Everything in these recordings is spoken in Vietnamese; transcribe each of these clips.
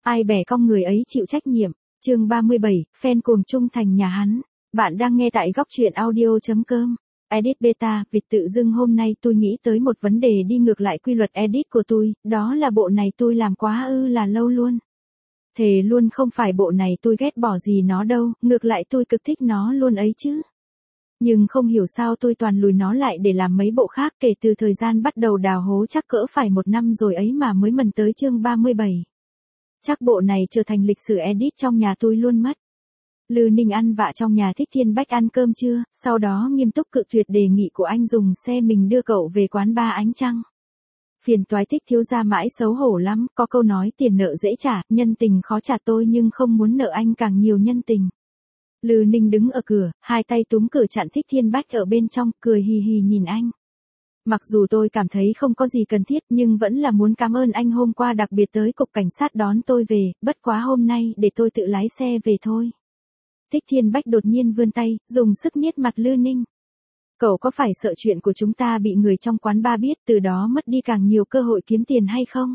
Ai bẻ cong người ấy chịu trách nhiệm. Chương 37, fan cuồng trung thành nhà hắn. Bạn đang nghe tại góc truyện audio.com. Edit beta, Việt tự dưng hôm nay tôi nghĩ tới một vấn đề đi ngược lại quy luật edit của tôi, đó là bộ này tôi làm quá là lâu luôn. Thề luôn không phải bộ này tôi ghét bỏ gì nó đâu, ngược lại tôi cực thích nó luôn ấy chứ. Nhưng không hiểu sao tôi toàn lùi nó lại để làm mấy bộ khác, kể từ thời gian bắt đầu đào hố chắc cỡ phải 1 năm rồi ấy mà mới mần tới chương 37. Chắc bộ này trở thành lịch sử edit trong nhà tôi luôn mất. Lư Ninh ăn vạ trong nhà Thích Thiên Bách ăn cơm trưa, sau đó nghiêm túc cự tuyệt đề nghị của anh dùng xe mình đưa cậu về quán ba Ánh Trăng. Phiền toái Thích thiếu gia mãi xấu hổ lắm, có câu nói tiền nợ dễ trả, nhân tình khó trả tôi nhưng không muốn nợ anh càng nhiều nhân tình. Lư Ninh đứng ở cửa, hai tay túm cửa chặn Thích Thiên Bách ở bên trong, cười hì hì nhìn anh. Mặc dù tôi cảm thấy không có gì cần thiết nhưng vẫn là muốn cảm ơn anh hôm qua đặc biệt tới cục cảnh sát đón tôi về, bất quá hôm nay để tôi tự lái xe về thôi. Thích Thiên Bách đột nhiên vươn tay, dùng sức niết mặt Lư Ninh. Cậu có phải sợ chuyện của chúng ta bị người trong quán ba biết, từ đó mất đi càng nhiều cơ hội kiếm tiền hay không?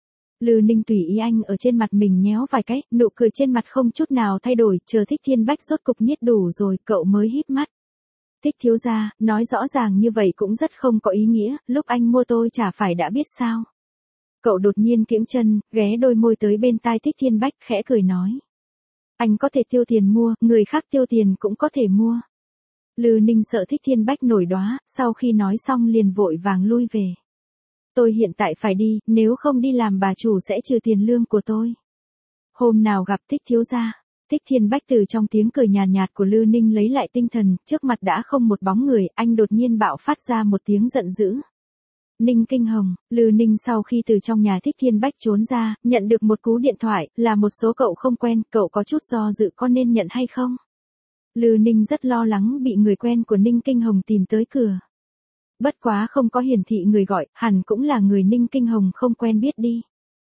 Lư Ninh tùy ý anh ở trên mặt mình nhéo vài cái, nụ cười trên mặt không chút nào thay đổi, chờ Thích Thiên Bách rốt cục niết đủ rồi, cậu mới híp mắt. Thích thiếu gia, nói rõ ràng như vậy cũng rất không có ý nghĩa, lúc anh mua tôi chả phải đã biết sao. Cậu đột nhiên kiễng chân, ghé đôi môi tới bên tai Thích Thiên Bách, khẽ cười nói. Anh có thể tiêu tiền mua, người khác tiêu tiền cũng có thể mua. Lư Ninh sợ Thích Thiên Bách nổi đoá, sau khi nói xong liền vội vàng lui về. Tôi hiện tại phải đi, nếu không đi làm bà chủ sẽ trừ tiền lương của tôi. Hôm nào gặp Thích thiếu gia. Thích Thiên Bách từ trong tiếng cười nhàn nhạt của Lư Ninh lấy lại tinh thần, trước mặt đã không một bóng người, anh đột nhiên bạo phát ra một tiếng giận dữ. Ninh Kinh Hồng, Lư Ninh sau khi từ trong nhà Thích Thiên Bách trốn ra, nhận được một cú điện thoại, là một số cậu không quen, cậu có chút do dự có nên nhận hay không? Lư Ninh rất lo lắng bị người quen của Ninh Kinh Hồng tìm tới cửa. Bất quá không có hiển thị người gọi, hẳn cũng là người Ninh Kinh Hồng không quen biết đi.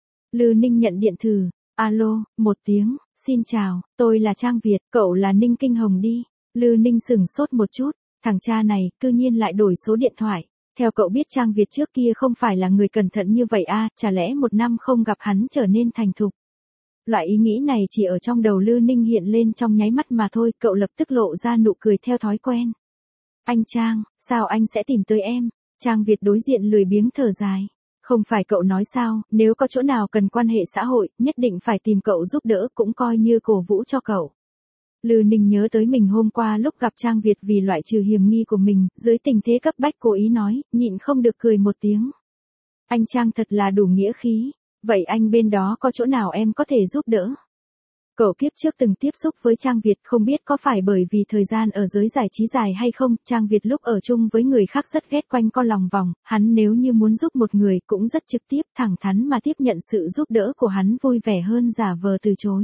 Lư Ninh nhận điện thử, alo, một tiếng, xin chào, tôi là Trang Việt, cậu là Ninh Kinh Hồng đi. Lư Ninh sửng sốt một chút, thằng cha này, cư nhiên lại đổi số điện thoại. Theo cậu biết Trang Việt trước kia không phải là người cẩn thận như vậy à, chả lẽ 1 năm không gặp hắn trở nên thành thục. Loại ý nghĩ này chỉ ở trong đầu Lư Ninh hiện lên trong nháy mắt mà thôi, cậu lập tức lộ ra nụ cười theo thói quen. Anh Trang, sao anh sẽ tìm tới em? Trang Việt đối diện lười biếng thở dài. Không phải cậu nói sao, nếu có chỗ nào cần quan hệ xã hội, nhất định phải tìm cậu giúp đỡ cũng coi như cổ vũ cho cậu. Lư Ninh nhớ tới mình hôm qua lúc gặp Trang Việt vì loại trừ hiểm nghi của mình, dưới tình thế cấp bách cố ý nói, nhịn không được cười một tiếng. Anh Trang thật là đủ nghĩa khí, vậy anh bên đó có chỗ nào em có thể giúp đỡ? Cậu kiếp trước từng tiếp xúc với Trang Việt, không biết có phải bởi vì thời gian ở giới giải trí dài hay không, Trang Việt lúc ở chung với người khác rất ghét quanh co lòng vòng, hắn nếu như muốn giúp một người cũng rất trực tiếp, thẳng thắn mà tiếp nhận sự giúp đỡ của hắn vui vẻ hơn giả vờ từ chối.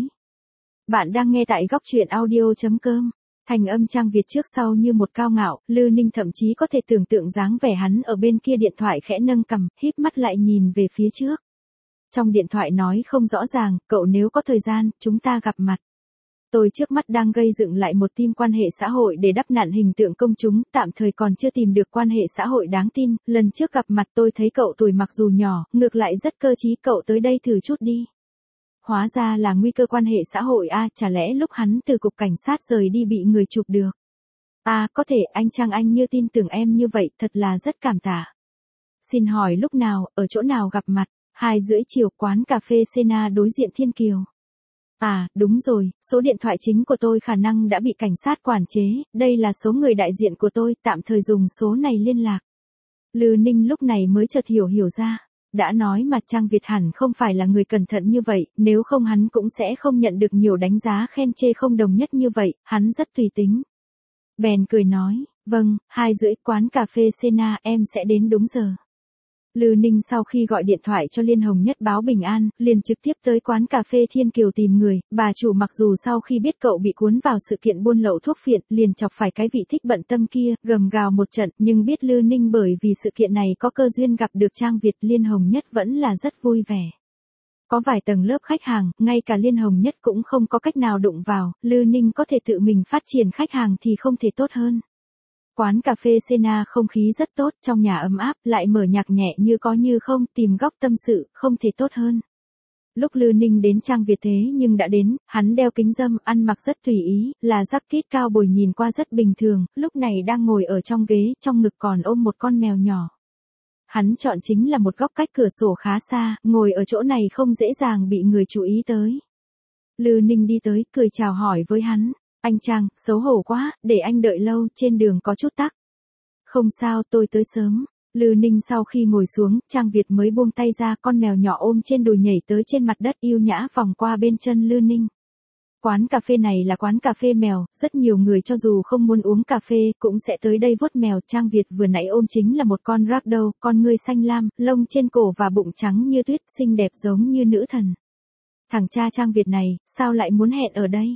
Bạn đang nghe tại góc truyện audio.com. Thành âm Trang Việt trước sau như một cao ngạo, Lư Ninh thậm chí có thể tưởng tượng dáng vẻ hắn ở bên kia điện thoại khẽ nâng cằm, híp mắt lại nhìn về phía trước. Trong điện thoại nói không rõ ràng, cậu nếu có thời gian, chúng ta gặp mặt. Tôi trước mắt đang gây dựng lại một team quan hệ xã hội để đắp nặn hình tượng công chúng, tạm thời còn chưa tìm được quan hệ xã hội đáng tin, lần trước gặp mặt tôi thấy cậu tuổi mặc dù nhỏ, ngược lại rất cơ trí, cậu tới đây thử chút đi. Hóa ra là nguy cơ quan hệ xã hội à, chả lẽ lúc hắn từ cục cảnh sát rời đi bị người chụp được. À, có thể, anh Trang anh như tin tưởng em như vậy, thật là rất cảm tạ. Xin hỏi lúc nào, ở chỗ nào gặp mặt? 2:30 chiều, quán cà phê Sena đối diện Thiên Kiều. À, đúng rồi, số điện thoại chính của tôi khả năng đã bị cảnh sát quản chế, đây là số người đại diện của tôi, tạm thời dùng số này liên lạc. Lư Ninh lúc này mới chợt hiểu ra. Đã nói mà Trang Việt hẳn không phải là người cẩn thận như vậy, nếu không hắn cũng sẽ không nhận được nhiều đánh giá khen chê không đồng nhất như vậy, hắn rất tùy tính. Bèn cười nói, vâng, 2:30 quán cà phê Sena, em sẽ đến đúng giờ. Lư Ninh sau khi gọi điện thoại cho Liên Hồng Nhất báo bình an, liền trực tiếp tới quán cà phê Thiên Kiều tìm người, bà chủ mặc dù sau khi biết cậu bị cuốn vào sự kiện buôn lậu thuốc phiện, liền chọc phải cái vị thích bận tâm kia, gầm gào một trận, nhưng biết Lư Ninh bởi vì sự kiện này có cơ duyên gặp được Trang Việt, Liên Hồng Nhất vẫn là rất vui vẻ. Có vài tầng lớp khách hàng, ngay cả Liên Hồng Nhất cũng không có cách nào đụng vào, Lư Ninh có thể tự mình phát triển khách hàng thì không thể tốt hơn. Quán cà phê Sena không khí rất tốt, trong nhà ấm áp, lại mở nhạc nhẹ như có như không, tìm góc tâm sự, không thể tốt hơn. Lúc Lư Ninh đến Trang Việt thế nhưng đã đến, hắn đeo kính râm, ăn mặc rất tùy ý, là jacket cao bồi nhìn qua rất bình thường, lúc này đang ngồi ở trong ghế, trong ngực còn ôm một con mèo nhỏ. Hắn chọn chính là một góc cách cửa sổ khá xa, ngồi ở chỗ này không dễ dàng bị người chú ý tới. Lư Ninh đi tới, cười chào hỏi với hắn. Anh Trang, xấu hổ quá, để anh đợi lâu, trên đường có chút tắc. Không sao, tôi tới sớm. Lư Ninh sau khi ngồi xuống, Trang Việt mới buông tay ra, con mèo nhỏ ôm trên đùi nhảy tới trên mặt đất yêu nhã vòng qua bên chân Lư Ninh. Quán cà phê này là quán cà phê mèo, rất nhiều người cho dù không muốn uống cà phê cũng sẽ tới đây vuốt mèo. Trang Việt vừa nãy ôm chính là một con ragdoll, con ngươi xanh lam, lông trên cổ và bụng trắng như tuyết, xinh đẹp giống như nữ thần. Thằng cha Trang Việt này, sao lại muốn hẹn ở đây?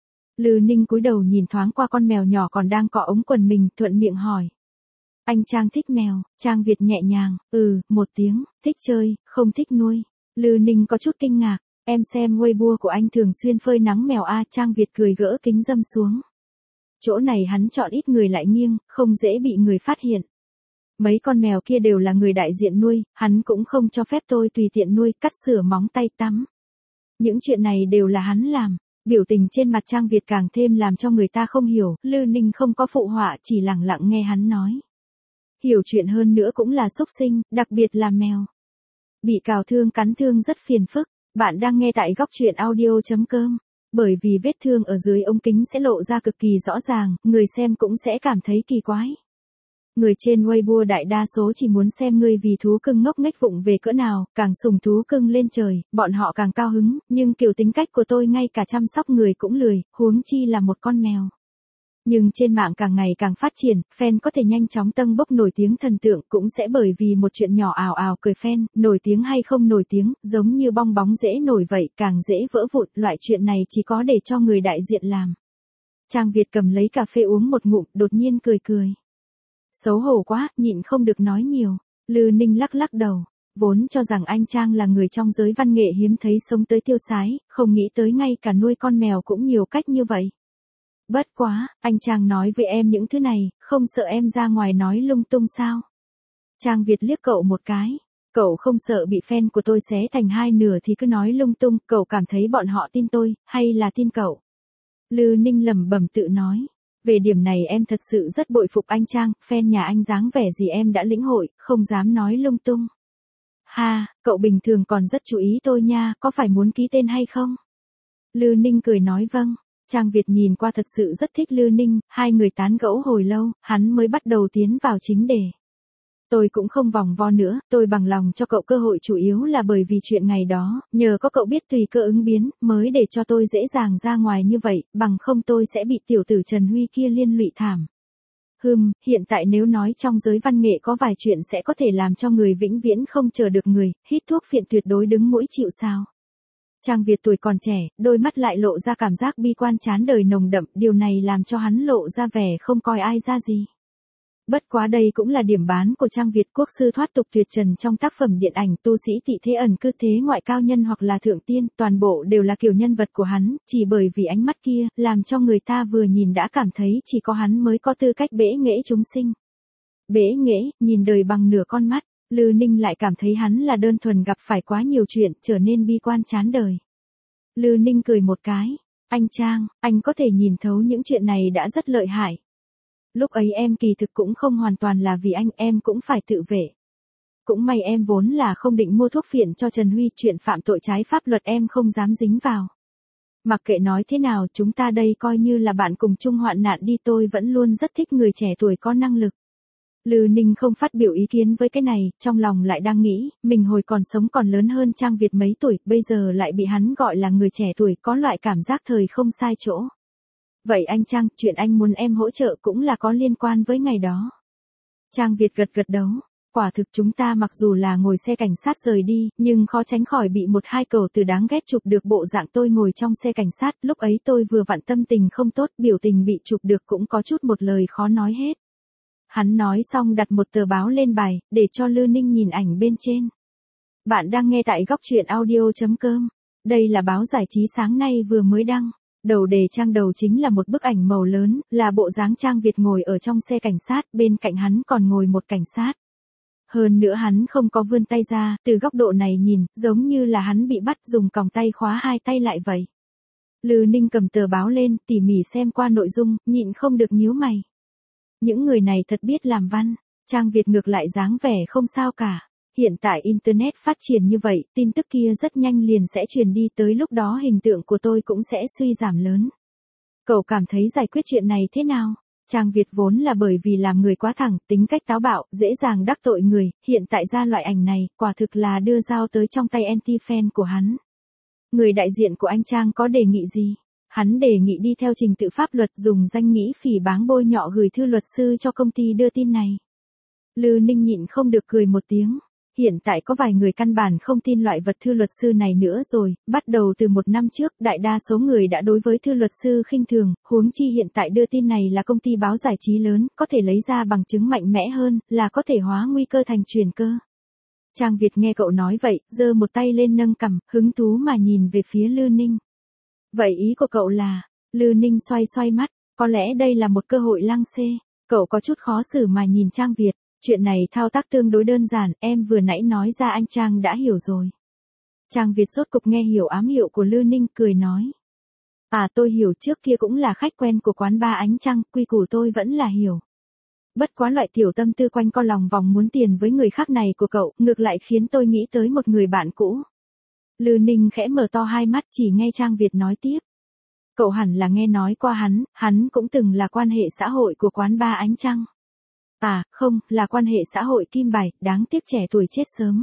Lư Ninh cúi đầu nhìn thoáng qua con mèo nhỏ còn đang cọ ống quần mình, thuận miệng hỏi. Anh Trang thích mèo, Trang Việt nhẹ nhàng, một tiếng, thích chơi, không thích nuôi. Lư Ninh có chút kinh ngạc, em xem Weibo của anh thường xuyên phơi nắng mèo a. Trang Việt cười gỡ kính râm xuống. Chỗ này hắn chọn ít người lại nghiêng, không dễ bị người phát hiện. Mấy con mèo kia đều là người đại diện nuôi, hắn cũng không cho phép tôi tùy tiện nuôi, cắt sửa móng tay tắm. Những chuyện này đều là hắn làm. Biểu tình trên mặt Trang Việt càng thêm làm cho người ta không hiểu, Lư Ninh không có phụ họa, chỉ lặng lặng nghe hắn nói. Hiểu chuyện hơn nữa cũng là xúc sinh, đặc biệt là mèo. Bị cào thương cắn thương rất phiền phức. Bạn đang nghe tại góc truyện audio.com. Bởi vì vết thương ở dưới ống kính sẽ lộ ra cực kỳ rõ ràng, người xem cũng sẽ cảm thấy kỳ quái. Người trên Weibo đại đa số chỉ muốn xem ngươi vì thú cưng ngốc nghếch vụng về cỡ nào, càng sùng thú cưng lên trời, bọn họ càng cao hứng, nhưng kiểu tính cách của tôi ngay cả chăm sóc người cũng lười, huống chi là một con mèo. Nhưng trên mạng càng ngày càng phát triển, fan có thể nhanh chóng tâng bốc nổi tiếng thần tượng, cũng sẽ bởi vì một chuyện nhỏ ào ào cười fan, nổi tiếng hay không nổi tiếng, giống như bong bóng dễ nổi vậy, càng dễ vỡ vụn, loại chuyện này chỉ có để cho người đại diện làm. Trang Việt cầm lấy cà phê uống một ngụm, đột nhiên cười cười. Xấu hổ quá, nhịn không được nói nhiều. Lư Ninh lắc lắc đầu, vốn cho rằng anh Trang là người trong giới văn nghệ hiếm thấy sống tới tiêu sái, không nghĩ tới ngay cả nuôi con mèo cũng nhiều cách như vậy. Bất quá, anh Trang nói với em những thứ này, không sợ em ra ngoài nói lung tung sao? Trang Việt liếc cậu một cái. Cậu không sợ bị fan của tôi xé thành hai nửa thì cứ nói lung tung, cậu cảm thấy bọn họ tin tôi, hay là tin cậu? Lư Ninh lẩm bẩm tự nói. Về điểm này em thật sự rất bội phục anh Trang, fan nhà anh dáng vẻ gì em đã lĩnh hội, không dám nói lung tung. Ha, cậu bình thường còn rất chú ý tôi nha, có phải muốn ký tên hay không? Lư Ninh cười nói vâng. Trang Việt nhìn qua thật sự rất thích Lư Ninh, hai người tán gẫu hồi lâu, hắn mới bắt đầu tiến vào chính đề. Tôi cũng không vòng vo nữa, tôi bằng lòng cho cậu cơ hội chủ yếu là bởi vì chuyện ngày đó, nhờ có cậu biết tùy cơ ứng biến, mới để cho tôi dễ dàng ra ngoài như vậy, bằng không tôi sẽ bị tiểu tử Trần Huy kia liên lụy thảm. Hiện tại nếu nói trong giới văn nghệ có vài chuyện sẽ có thể làm cho người vĩnh viễn không chờ được người, hít thuốc phiện tuyệt đối đứng mũi chịu sào. Trang Việt tuổi còn trẻ, đôi mắt lại lộ ra cảm giác bi quan chán đời nồng đậm, điều này làm cho hắn lộ ra vẻ không coi ai ra gì. Bất quá đây cũng là điểm bán của Trang Việt, quốc sư thoát tục tuyệt trần trong tác phẩm điện ảnh, tu sĩ tị thế ẩn cư thế ngoại cao nhân hoặc là thượng tiên, toàn bộ đều là kiểu nhân vật của hắn, chỉ bởi vì ánh mắt kia, làm cho người ta vừa nhìn đã cảm thấy chỉ có hắn mới có tư cách bẽ nghễ chúng sinh. Bẽ nghễ, nhìn đời bằng nửa con mắt. Lư Ninh lại cảm thấy hắn là đơn thuần gặp phải quá nhiều chuyện, trở nên bi quan chán đời. Lư Ninh cười một cái. Anh Trang, anh có thể nhìn thấu những chuyện này đã rất lợi hại. Lúc ấy em kỳ thực cũng không hoàn toàn là vì anh, em cũng phải tự vệ. Cũng may em vốn là không định mua thuốc phiện cho Trần Huy, chuyện phạm tội trái pháp luật em không dám dính vào. Mặc kệ nói thế nào, chúng ta đây coi như là bạn cùng chung hoạn nạn đi, tôi vẫn luôn rất thích người trẻ tuổi có năng lực. Lư Ninh không phát biểu ý kiến với cái này, trong lòng lại đang nghĩ, mình hồi còn sống còn lớn hơn Trang Việt mấy tuổi, bây giờ lại bị hắn gọi là người trẻ tuổi, có loại cảm giác thời không sai chỗ. Vậy anh Trang, chuyện anh muốn em hỗ trợ cũng là có liên quan với ngày đó. Trang Việt gật gật đầu, quả thực chúng ta mặc dù là ngồi xe cảnh sát rời đi, nhưng khó tránh khỏi bị một hai cầu từ đáng ghét chụp được bộ dạng tôi ngồi trong xe cảnh sát, lúc ấy tôi vừa vặn tâm tình không tốt, biểu tình bị chụp được cũng có chút một lời khó nói hết. Hắn nói xong đặt một tờ báo lên bài, để cho Lư Ninh nhìn ảnh bên trên. Bạn đang nghe tại góc truyện audio.com. Đây là báo giải trí sáng nay vừa mới đăng. Đầu đề trang đầu chính là một bức ảnh màu lớn, là bộ dáng Trang Việt ngồi ở trong xe cảnh sát, bên cạnh hắn còn ngồi một cảnh sát. Hơn nữa hắn không có vươn tay ra, từ góc độ này nhìn, giống như là hắn bị bắt dùng còng tay khóa hai tay lại vậy. Lư Ninh cầm tờ báo lên, tỉ mỉ xem qua nội dung, nhịn không được nhíu mày. Những người này thật biết làm văn, trang Việt ngược lại dáng vẻ không sao cả. Hiện tại Internet phát triển như vậy, tin tức kia rất nhanh liền sẽ truyền đi, tới lúc đó hình tượng của tôi cũng sẽ suy giảm lớn. Cậu cảm thấy giải quyết chuyện này thế nào? Trang Việt vốn là bởi vì làm người quá thẳng, tính cách táo bạo, dễ dàng đắc tội người, hiện tại ra loại ảnh này, quả thực là đưa dao tới trong tay anti-fan của hắn. Người đại diện của anh Trang có đề nghị gì? Hắn đề nghị đi theo trình tự pháp luật, dùng danh nghĩa phỉ báng bôi nhọ gửi thư luật sư cho công ty đưa tin này. Lư Ninh nhịn không được cười một tiếng. Hiện tại có vài người căn bản không tin loại vật thư luật sư này nữa rồi, bắt đầu từ một năm trước, đại đa số người đã đối với thư luật sư khinh thường, huống chi hiện tại đưa tin này là công ty báo giải trí lớn, có thể lấy ra bằng chứng mạnh mẽ hơn, là có thể hóa nguy cơ thành truyền cơ. Trang Việt nghe cậu nói vậy, giơ một tay lên nâng cằm, hứng thú mà nhìn về phía Lư Ninh. Vậy ý của cậu là, Lư Ninh xoay xoay mắt, có lẽ đây là một cơ hội lăng xê, cậu có chút khó xử mà nhìn Trang Việt. Chuyện này thao tác tương đối đơn giản, em vừa nãy nói ra anh Trang đã hiểu rồi. Trang Việt rốt cục nghe hiểu ám hiệu của Lư Ninh, cười nói. À, tôi hiểu, trước kia cũng là khách quen của quán ba Ánh Trăng, quy củ tôi vẫn là hiểu. Bất quá loại tiểu tâm tư quanh co lòng vòng muốn tiền với người khác này của cậu, ngược lại khiến tôi nghĩ tới một người bạn cũ. Lư Ninh khẽ mở to hai mắt, chỉ nghe Trang Việt nói tiếp. Cậu hẳn là nghe nói qua hắn cũng từng là quan hệ xã hội của quán ba Ánh Trăng. À, không, là quan hệ xã hội Kim Bài, đáng tiếc trẻ tuổi chết sớm.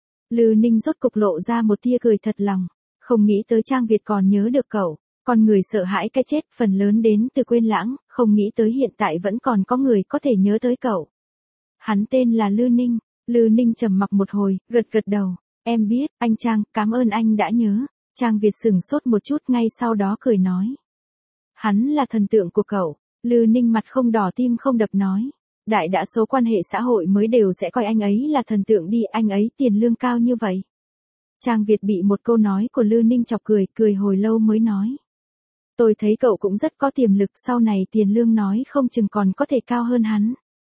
Lư Ninh rốt cục lộ ra một tia cười thật lòng, không nghĩ tới Trang Việt còn nhớ được cậu, con người sợ hãi cái chết phần lớn đến từ quên lãng, không nghĩ tới hiện tại vẫn còn có người có thể nhớ tới cậu. Hắn tên là Lư Ninh trầm mặc một hồi, gật gật đầu, em biết, anh Trang, cảm ơn anh đã nhớ. Trang Việt sững sốt một chút, ngay sau đó cười nói. Hắn là thần tượng của cậu. Lư Ninh mặt không đỏ tim không đập nói. Đại đa số quan hệ xã hội mới đều sẽ coi anh ấy là thần tượng đi, anh ấy tiền lương cao như vậy. Trang Việt bị một câu nói của Lư Ninh chọc cười hồi lâu mới nói. Tôi thấy cậu cũng rất có tiềm lực, sau này tiền lương nói không chừng còn có thể cao hơn hắn.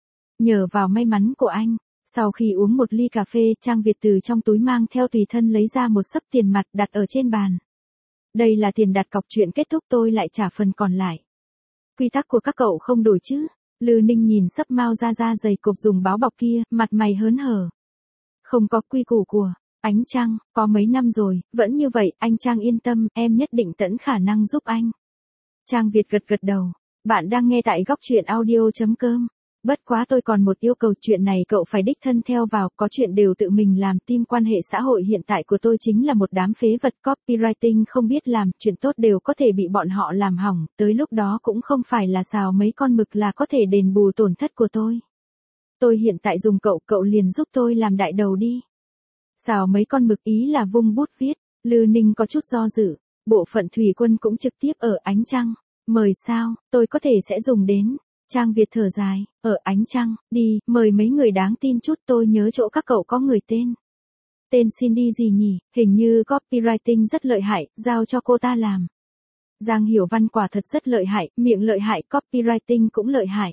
Nhờ vào may mắn của anh, sau khi uống một ly cà phê, Trang Việt từ trong túi mang theo tùy thân lấy ra một xấp tiền mặt đặt ở trên bàn. Đây là tiền đặt cọc, chuyện kết thúc tôi lại trả phần còn lại. Quy tắc của các cậu không đổi chứ? Lư Ninh nhìn xấp mao da dày cộp dùng báo bọc kia, mặt mày hớn hở. Không có, quy củ của Ánh Trăng, có mấy năm rồi, vẫn như vậy, anh Trang yên tâm, em nhất định tận khả năng giúp anh. Trang Việt gật gật đầu. Bạn đang nghe tại góc truyện audio.com. Bất quá tôi còn một yêu cầu, chuyện này cậu phải đích thân theo vào, có chuyện đều tự mình làm, team quan hệ xã hội hiện tại của tôi chính là một đám phế vật, copywriting không biết làm, chuyện tốt đều có thể bị bọn họ làm hỏng, tới lúc đó cũng không phải là xào mấy con mực là có thể đền bù tổn thất của tôi. Tôi hiện tại dùng cậu liền giúp tôi làm đại đầu đi. Xào mấy con mực ý là vung bút viết. Lư Ninh có chút do dự, bộ phận thủy quân cũng trực tiếp ở Ánh Trăng. Mời sao, tôi có thể sẽ dùng đến. Trang Việt thở dài, ở Ánh Trăng, đi, mời mấy người đáng tin chút, tôi nhớ chỗ các cậu có người tên. Tên Cindy gì nhỉ, hình như copywriting rất lợi hại, giao cho cô ta làm. Giang Hiểu Văn quả thật rất lợi hại, miệng lợi hại, copywriting cũng lợi hại.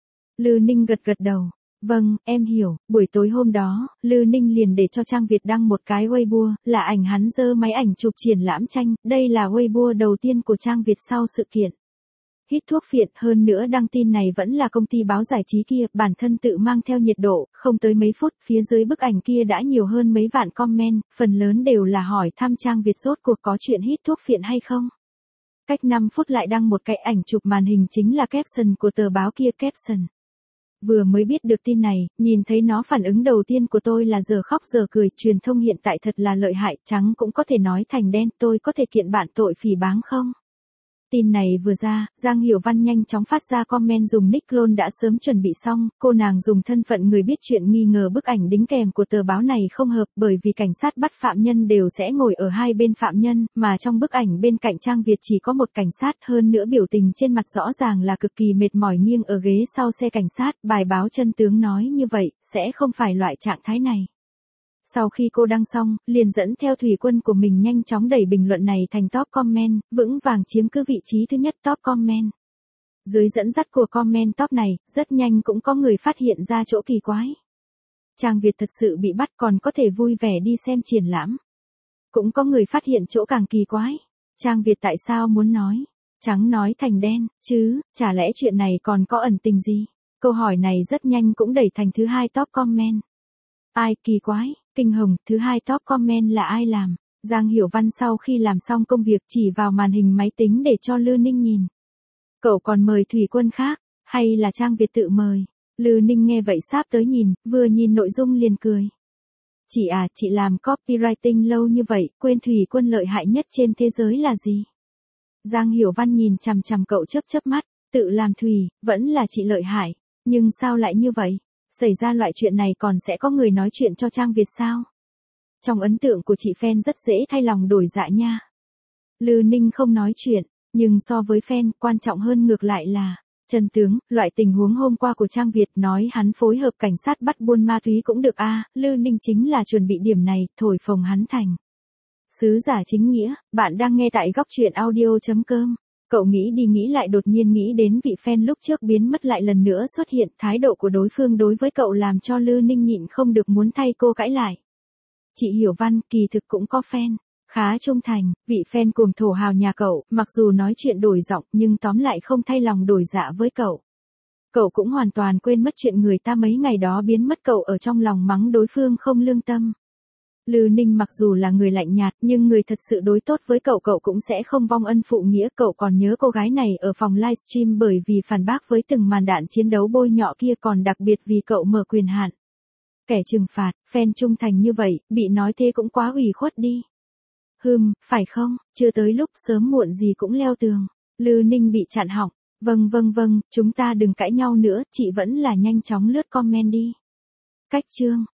Lư Ninh gật gật đầu. Vâng, em hiểu, buổi tối hôm đó, Lư Ninh liền để cho Trang Việt đăng một cái Weibo, là ảnh hắn giơ máy ảnh chụp triển lãm tranh, đây là Weibo đầu tiên của Trang Việt sau sự kiện. Hít thuốc phiện, hơn nữa đăng tin này vẫn là công ty báo giải trí kia, bản thân tự mang theo nhiệt độ, không tới mấy phút, phía dưới bức ảnh kia đã nhiều hơn mấy vạn comment, phần lớn đều là hỏi thăm Trang Việt rốt cuộc có chuyện hít thuốc phiện hay không. Cách 5 phút lại đăng một cái ảnh chụp màn hình chính là caption của tờ báo kia, caption. Vừa mới biết được tin này, nhìn thấy nó phản ứng đầu tiên của tôi là giờ khóc giờ cười, truyền thông hiện tại thật là lợi hại, trắng cũng có thể nói thành đen, tôi có thể kiện bạn tội phỉ báng không? Tin này vừa ra, Giang Hiểu Văn nhanh chóng phát ra comment dùng nick clone đã sớm chuẩn bị xong, cô nàng dùng thân phận người biết chuyện nghi ngờ bức ảnh đính kèm của tờ báo này không hợp, bởi vì cảnh sát bắt phạm nhân đều sẽ ngồi ở hai bên phạm nhân, mà trong bức ảnh bên cạnh Trang Việt chỉ có một cảnh sát, hơn nữa biểu tình trên mặt rõ ràng là cực kỳ mệt mỏi nghiêng ở ghế sau xe cảnh sát, bài báo chân tướng nói như vậy, sẽ không phải loại trạng thái này. Sau khi cô đăng xong, liền dẫn theo thủy quân của mình nhanh chóng đẩy bình luận này thành top comment, vững vàng chiếm cứ vị trí thứ nhất top comment. Dưới dẫn dắt của comment top này, rất nhanh cũng có người phát hiện ra chỗ kỳ quái. Trang Việt thật sự bị bắt còn có thể vui vẻ đi xem triển lãm. Cũng có người phát hiện chỗ càng kỳ quái. Trang Việt tại sao muốn nói trắng nói thành đen, chứ, chả lẽ chuyện này còn có ẩn tình gì? Câu hỏi này rất nhanh cũng đẩy thành thứ 2 top comment. Ai kỳ quái, kinh hồng, thứ 2 top comment là ai làm? Giang Hiểu Văn sau khi làm xong công việc chỉ vào màn hình máy tính để cho Lư Ninh nhìn. Cậu còn mời thủy quân khác, hay là Trang Việt tự mời? Lư Ninh nghe vậy sáp tới nhìn, vừa nhìn nội dung liền cười. Chị làm copywriting lâu như vậy, quên thủy quân lợi hại nhất trên thế giới là gì? Giang Hiểu Văn nhìn chằm chằm cậu chớp chớp mắt, tự làm thủy, vẫn là chị lợi hại, nhưng sao lại như vậy? Xảy ra loại chuyện này còn sẽ có người nói chuyện cho Trang Việt sao? Trong ấn tượng của chị fan rất dễ thay lòng đổi dạ nha. Lư Ninh không nói chuyện, nhưng so với fan, quan trọng hơn ngược lại là chân tướng, loại tình huống hôm qua của Trang Việt nói hắn phối hợp cảnh sát bắt buôn ma túy cũng được Lư Ninh chính là chuẩn bị điểm này, thổi phồng hắn thành sứ giả chính nghĩa. Bạn đang nghe tại góc truyện audio.com. Cậu nghĩ đi nghĩ lại đột nhiên nghĩ đến vị fan lúc trước biến mất lại lần nữa xuất hiện, thái độ của đối phương đối với cậu làm cho Lư Ninh nhịn không được muốn thay cô cãi lại. Chị Hiểu Văn kỳ thực cũng có fan, khá trung thành, vị fan cuồng thổ hào nhà cậu, mặc dù nói chuyện đổi giọng nhưng tóm lại không thay lòng đổi dạ với cậu. Cậu cũng hoàn toàn quên mất chuyện người ta mấy ngày đó biến mất, cậu ở trong lòng mắng đối phương không lương tâm. Lư Ninh mặc dù là người lạnh nhạt nhưng người thật sự đối tốt với cậu cũng sẽ không vong ân phụ nghĩa. Cậu còn nhớ cô gái này ở phòng livestream bởi vì phản bác với từng màn đạn chiến đấu bôi nhọ kia, còn đặc biệt vì cậu mở quyền hạn. Kẻ trừng phạt, fan trung thành như vậy, bị nói thế cũng quá ủy khuất đi. Phải không, chưa tới lúc sớm muộn gì cũng leo tường. Lư Ninh bị chặn họng. Vâng, chúng ta đừng cãi nhau nữa, chị vẫn là nhanh chóng lướt comment đi. Cách chương.